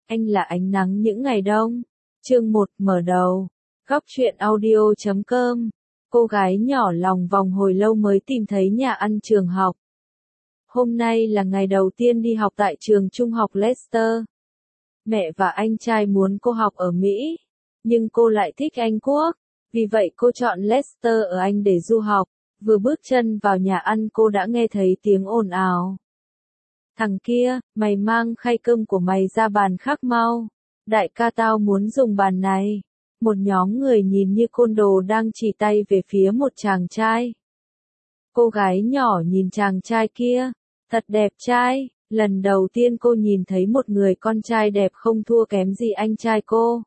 Anh là ánh nắng những ngày đông. Chương 1 mở đầu. Góc truyện audio.com. Cô gái nhỏ lòng vòng hồi lâu mới tìm thấy nhà ăn trường học. Hôm nay là ngày đầu tiên đi học tại trường trung học Leicester. Mẹ và anh trai muốn cô học ở Mỹ, nhưng cô lại thích Anh Quốc. Vì vậy cô chọn Leicester ở Anh để du học. Vừa bước chân vào nhà ăn cô đã nghe thấy tiếng ồn ào. Thằng kia, mày mang khay cơm của mày ra bàn khác mau. Đại ca tao muốn dùng bàn này. Một nhóm người nhìn như côn đồ đang chỉ tay về phía một chàng trai. Cô gái nhỏ nhìn chàng trai kia. Thật đẹp trai. Lần đầu tiên cô nhìn thấy một người con trai đẹp không thua kém gì anh trai cô.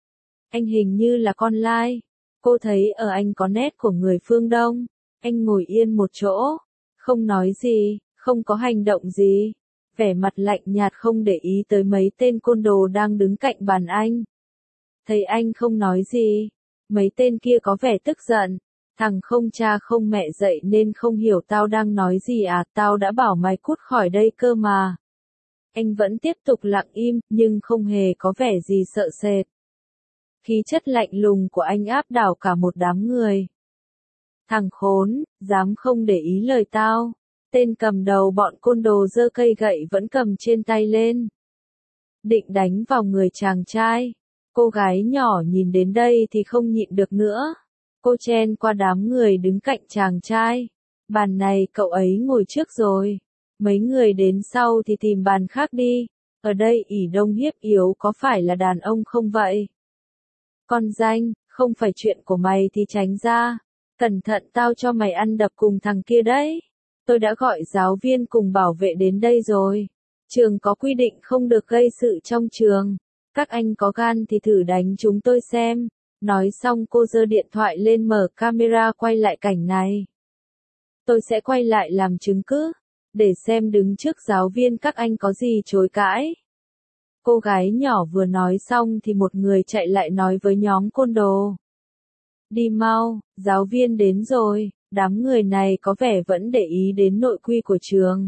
Anh hình như là con lai. Cô thấy ở anh có nét của người phương Đông. Anh ngồi yên một chỗ. Không nói gì, không có hành động gì. Vẻ mặt lạnh nhạt không để ý tới mấy tên côn đồ đang đứng cạnh bàn anh. Thấy anh không nói gì, mấy tên kia có vẻ tức giận. Thằng không cha không mẹ dậy nên không hiểu tao đang nói gì à, tao đã bảo mày cút khỏi đây cơ mà. Anh vẫn tiếp tục lặng im, nhưng không hề có vẻ gì sợ sệt. Khí chất lạnh lùng của anh áp đảo cả một đám người. Thằng khốn, dám không để ý lời tao. Tên cầm đầu bọn côn đồ giơ cây gậy vẫn cầm trên tay lên. Định đánh vào người chàng trai. Cô gái nhỏ nhìn đến đây thì không nhịn được nữa. Cô chen qua đám người đứng cạnh chàng trai. Bàn này cậu ấy ngồi trước rồi. Mấy người đến sau thì tìm bàn khác đi. Ở đây ỷ đông hiếp yếu có phải là đàn ông không vậy? Con danh, không phải chuyện của mày thì tránh ra. Cẩn thận tao cho mày ăn đập cùng thằng kia đấy. Tôi đã gọi giáo viên cùng bảo vệ đến đây rồi. Trường có quy định không được gây sự trong trường. Các anh có gan thì thử đánh chúng tôi xem. Nói xong cô giơ điện thoại lên mở camera quay lại cảnh này. Tôi sẽ quay lại làm chứng cứ. Để xem đứng trước giáo viên các anh có gì chối cãi. Cô gái nhỏ vừa nói xong thì một người chạy lại nói với nhóm côn đồ. Đi mau, giáo viên đến rồi. Đám người này có vẻ vẫn để ý đến nội quy của trường.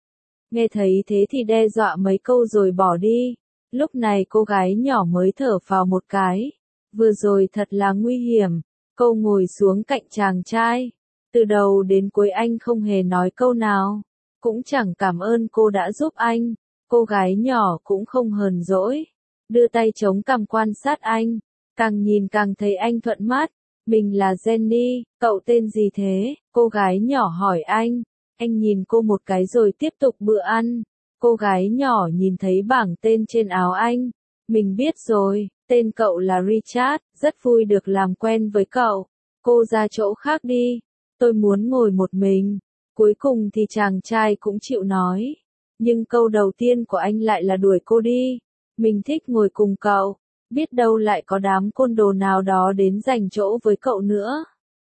Nghe thấy thế thì đe dọa mấy câu rồi bỏ đi. Lúc này cô gái nhỏ mới thở phào một cái. Vừa rồi thật là nguy hiểm. Cô ngồi xuống cạnh chàng trai. Từ đầu đến cuối anh không hề nói câu nào. Cũng chẳng cảm ơn cô đã giúp anh. Cô gái nhỏ cũng không hờn dỗi. Đưa tay chống cằm quan sát anh. Càng nhìn càng thấy anh thuận mắt. Mình là Jenny, cậu tên gì thế? Cô gái nhỏ hỏi anh. Anh nhìn cô một cái rồi tiếp tục bữa ăn. Cô gái nhỏ nhìn thấy bảng tên trên áo anh. Mình biết rồi, tên cậu là Richard, rất vui được làm quen với cậu. Cô ra chỗ khác đi. Tôi muốn ngồi một mình. Cuối cùng thì chàng trai cũng chịu nói. Nhưng câu đầu tiên của anh lại là đuổi cô đi. Mình thích ngồi cùng cậu. Biết đâu lại có đám côn đồ nào đó đến giành chỗ với cậu nữa.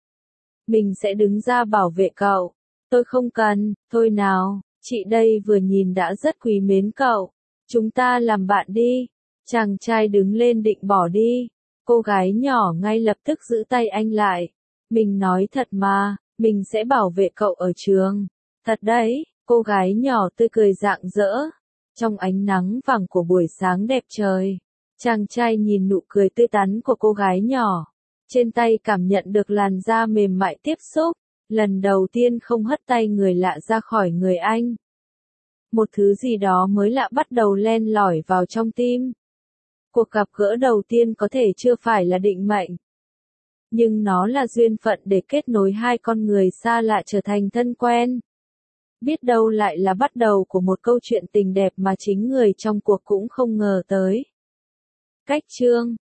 Mình sẽ đứng ra bảo vệ cậu. Tôi không cần, thôi nào, chị đây vừa nhìn đã rất quý mến cậu. Chúng ta làm bạn đi. Chàng trai đứng lên định bỏ đi. Cô gái nhỏ ngay lập tức giữ tay anh lại. Mình nói thật mà, mình sẽ bảo vệ cậu ở trường. Thật đấy, cô gái nhỏ tươi cười rạng rỡ. Trong ánh nắng vàng của buổi sáng đẹp trời. Chàng trai nhìn nụ cười tươi tắn của cô gái nhỏ. Trên tay cảm nhận được làn da mềm mại tiếp xúc. Lần đầu tiên không hất tay người lạ ra khỏi người anh. Một thứ gì đó mới lạ bắt đầu len lỏi vào trong tim. Cuộc gặp gỡ đầu tiên có thể chưa phải là định mệnh. Nhưng nó là duyên phận để kết nối hai con người xa lạ trở thành thân quen. Biết đâu lại là bắt đầu của một câu chuyện tình đẹp mà chính người trong cuộc cũng không ngờ tới. Cách chương